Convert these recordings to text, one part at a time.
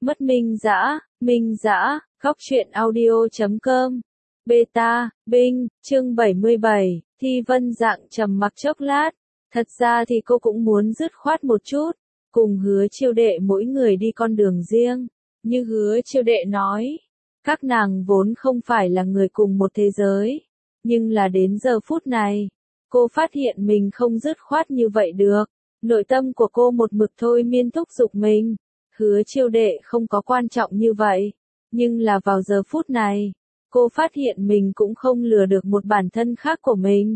Mất Minh Dã, Góc truyện audio.com. Beta, Binh, chương 77, Thi Vân Dạng trầm mặc chốc lát. Thật ra thì cô cũng muốn dứt khoát một chút, cùng Hứa Chiêu Đệ mỗi người đi con đường riêng. Như Hứa Chiêu Đệ nói, các nàng vốn không phải là người cùng một thế giới. Nhưng là đến giờ phút này, cô phát hiện mình không dứt khoát như vậy được. Nội tâm của cô một mực thôi miên thúc giục mình. Hứa Chiêu Đệ không có quan trọng như vậy. Nhưng là vào giờ phút này, cô phát hiện mình cũng không lừa được một bản thân khác của mình.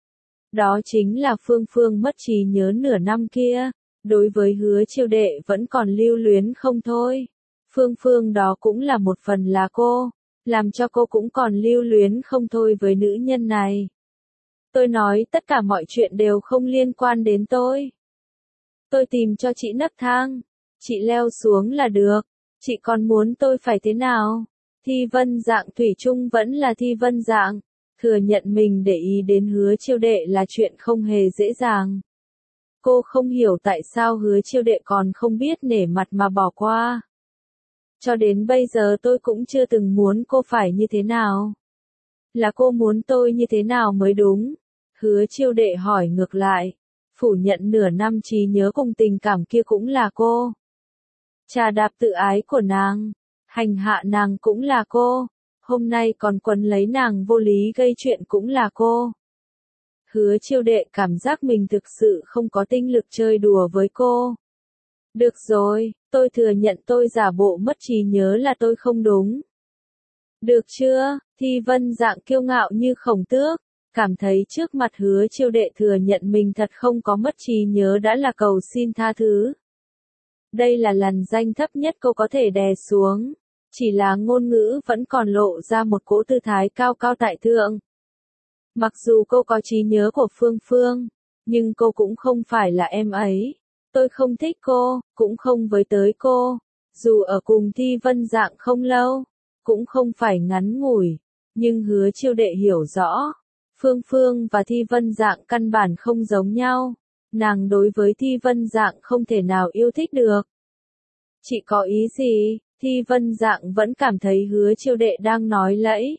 Đó chính là Phương Phương mất trí nhớ nửa năm kia. Đối với Hứa Chiêu Đệ vẫn còn lưu luyến không thôi. Phương Phương đó cũng là một phần là cô, làm cho cô cũng còn lưu luyến không thôi với nữ nhân này. Tôi nói tất cả mọi chuyện đều không liên quan đến tôi. Tôi tìm cho chị nấc thang, chị leo xuống là được, chị còn muốn tôi phải thế nào? Thi Vân Dạng thủy chung vẫn là Thi Vân Dạng, thừa nhận mình để ý đến Hứa Chiêu Đệ là chuyện không hề dễ dàng. Cô không hiểu tại sao Hứa Chiêu Đệ còn không biết nể mặt mà bỏ qua. Cho đến bây giờ tôi cũng chưa từng muốn cô phải như thế nào. Là cô muốn tôi như thế nào mới đúng? Hứa Chiêu Đệ hỏi ngược lại. Phủ nhận nửa năm trí nhớ cùng tình cảm kia cũng là cô. Trà đạp tự ái của nàng. Hành hạ nàng cũng là cô. Hôm nay còn quấn lấy nàng vô lý gây chuyện cũng là cô. Hứa Chiêu Đệ cảm giác mình thực sự không có tinh lực chơi đùa với cô. Được rồi, tôi thừa nhận tôi giả bộ mất trí nhớ là tôi không đúng. Được chưa? Thi Vân Dạng kiêu ngạo như Khổng Tước, cảm thấy trước mặt Hứa Chiêu Đệ thừa nhận mình thật không có mất trí nhớ đã là cầu xin tha thứ. Đây là lằn danh thấp nhất cô có thể đè xuống, chỉ là ngôn ngữ vẫn còn lộ ra một cỗ tư thái cao cao tại thượng. Mặc dù cô có trí nhớ của Phương Phương, nhưng cô cũng không phải là em ấy. Tôi không thích cô, cũng không với tới cô. Dù ở cùng Thi Vân Dạng không lâu, cũng không phải ngắn ngủi, nhưng Hứa Chiêu Đệ hiểu rõ. Phương Phương và Thi Vân Dạng căn bản không giống nhau. Nàng đối với Thi Vân Dạng không thể nào yêu thích được. Chị có ý gì? Thi Vân Dạng vẫn cảm thấy Hứa Chiêu Đệ đang nói lẫy.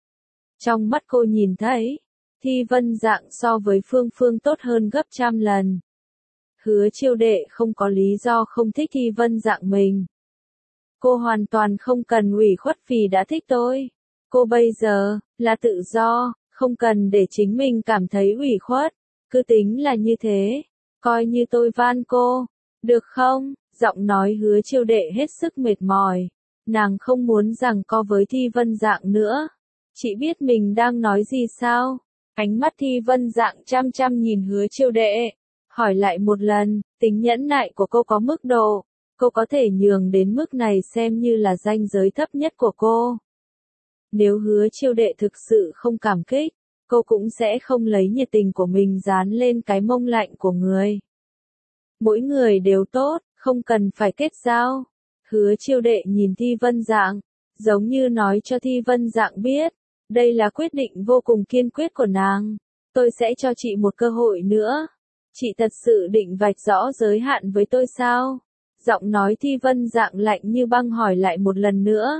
Trong mắt cô nhìn thấy, Thi Vân Dạng so với Phương Phương tốt hơn gấp trăm lần. Hứa Chiêu Đệ không có lý do không thích Thi Vân Dạng mình. Cô hoàn toàn không cần ủy khuất vì đã thích tôi. Cô bây giờ là tự do, không cần để chính mình cảm thấy ủy khuất. Cứ tính là như thế, coi như tôi van cô, được không? Giọng nói Hứa Chiêu Đệ hết sức mệt mỏi. Nàng không muốn giằng co với Thi Vân Dạng nữa. Chị biết mình đang nói gì sao? Ánh mắt Thi Vân Dạng chăm chăm nhìn Hứa Chiêu Đệ. Hỏi lại một lần, tính nhẫn nại của cô có mức độ, cô có thể nhường đến mức này xem như là ranh giới thấp nhất của cô. Nếu Hứa Chiêu Đệ thực sự không cảm kích, cô cũng sẽ không lấy nhiệt tình của mình dán lên cái mông lạnh của người. Mỗi người đều tốt, không cần phải kết giao. Hứa Chiêu Đệ nhìn Thi Vân Dạng, giống như nói cho Thi Vân Dạng biết, đây là quyết định vô cùng kiên quyết của nàng. Tôi sẽ cho chị một cơ hội nữa. Chị thật sự định vạch rõ giới hạn với tôi sao? Giọng nói Thi Vân Dạng lạnh như băng hỏi lại một lần nữa.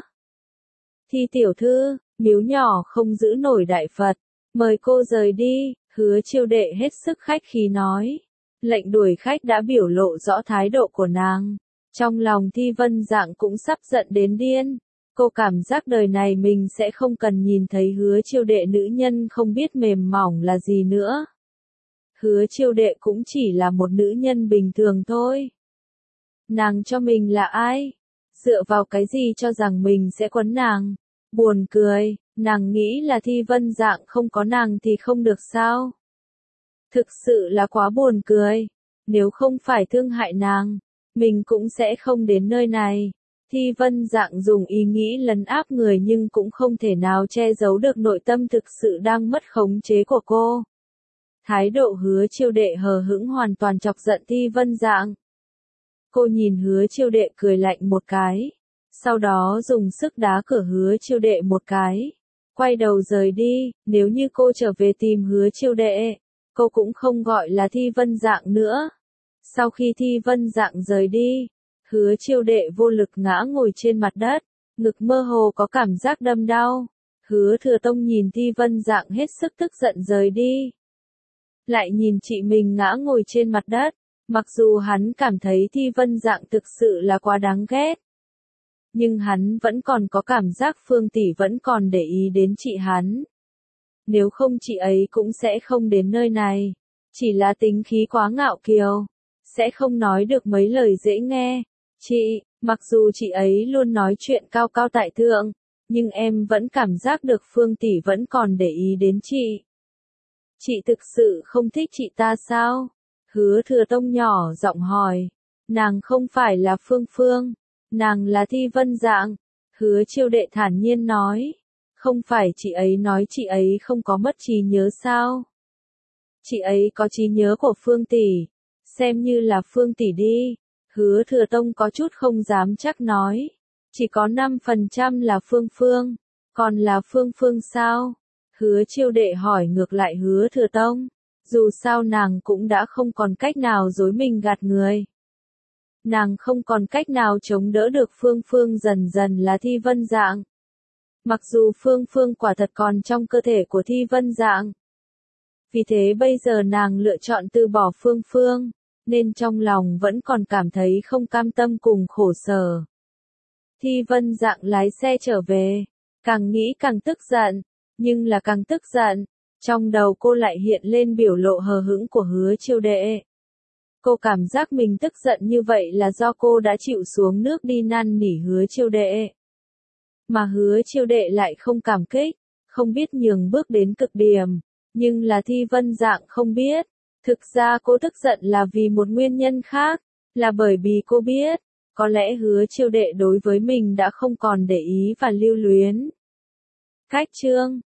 Thi tiểu thư, miếu nhỏ không giữ nổi đại Phật, mời cô rời đi. Hứa Chiêu Đệ hết sức khách khí nói. Lệnh đuổi khách đã biểu lộ rõ thái độ của nàng. Trong lòng Thi Vân Dạng cũng sắp giận đến điên. Cô cảm giác đời này mình sẽ không cần nhìn thấy Hứa Chiêu Đệ nữ nhân không biết mềm mỏng là gì nữa. Hứa Chiêu Đệ cũng chỉ là một nữ nhân bình thường thôi. Nàng cho mình là ai? Dựa vào cái gì cho rằng mình sẽ quấn nàng? Buồn cười, nàng nghĩ là Thi Vân Dạng không có nàng thì không được sao? Thực sự là quá buồn cười. Nếu không phải thương hại nàng, mình cũng sẽ không đến nơi này. Thi Vân Dạng dùng ý nghĩ lấn áp người nhưng cũng không thể nào che giấu được nội tâm thực sự đang mất khống chế của cô. Thái độ Hứa Chiêu Đệ hờ hững hoàn toàn chọc giận Thi Vân Dạng. Cô nhìn Hứa Chiêu Đệ cười lạnh một cái, sau đó dùng sức đá cửa Hứa Chiêu Đệ một cái, quay đầu rời đi. Nếu như cô trở về tìm Hứa Chiêu Đệ, cô cũng không gọi là Thi Vân Dạng nữa. Sau khi Thi Vân Dạng rời đi, Hứa Chiêu Đệ vô lực ngã ngồi trên mặt đất, ngực mơ hồ có cảm giác đâm đau. Hứa Thừa Tông nhìn Thi Vân Dạng hết sức tức giận rời đi. Lại nhìn chị mình ngã ngồi trên mặt đất, mặc dù hắn cảm thấy Thi Vân Dạng thực sự là quá đáng ghét. Nhưng hắn vẫn còn có cảm giác Phương tỷ vẫn còn để ý đến chị hắn. Nếu không chị ấy cũng sẽ không đến nơi này. Chỉ là tính khí quá ngạo kiều, sẽ không nói được mấy lời dễ nghe. Chị, mặc dù chị ấy luôn nói chuyện cao cao tại thượng, nhưng em vẫn cảm giác được Phương tỷ vẫn còn để ý đến chị. Chị thực sự không thích chị ta sao? Hứa Thừa Tông nhỏ giọng hỏi. Nàng không phải là Phương Phương, nàng là Thi Vân Dạng. Hứa Chiêu Đệ thản nhiên nói. Không phải chị ấy nói chị ấy không có mất trí nhớ sao? Chị ấy có trí nhớ của Phương tỷ, xem như là Phương tỷ đi. Hứa Thừa Tông có chút không dám chắc nói. Chỉ có 5% là Phương Phương, còn là Phương Phương sao? Hứa Chiêu Đệ hỏi ngược lại Hứa Thừa Tông. Dù sao nàng cũng đã không còn cách nào dối mình gạt người. Nàng không còn cách nào chống đỡ được Phương Phương dần dần là Thi Vân Dạng. Mặc dù Phương Phương quả thật còn trong cơ thể của Thi Vân Dạng. Vì thế bây giờ nàng lựa chọn từ bỏ Phương Phương, nên trong lòng vẫn còn cảm thấy không cam tâm cùng khổ sở. Thi Vân Dạng lái xe trở về, càng nghĩ càng tức giận, nhưng là càng tức giận, trong đầu cô lại hiện lên biểu lộ hờ hững của Hứa Chiêu Đệ. Cô cảm giác mình tức giận như vậy là do cô đã chịu xuống nước đi năn nỉ Hứa Chiêu Đệ. Mà Hứa Chiêu Đệ lại không cảm kích, không biết nhường bước đến cực điểm, nhưng là Thi Vân Dạng không biết. Thực ra cô tức giận là vì một nguyên nhân khác, là bởi vì cô biết, có lẽ Hứa Chiêu Đệ đối với mình đã không còn để ý và lưu luyến. Cách chương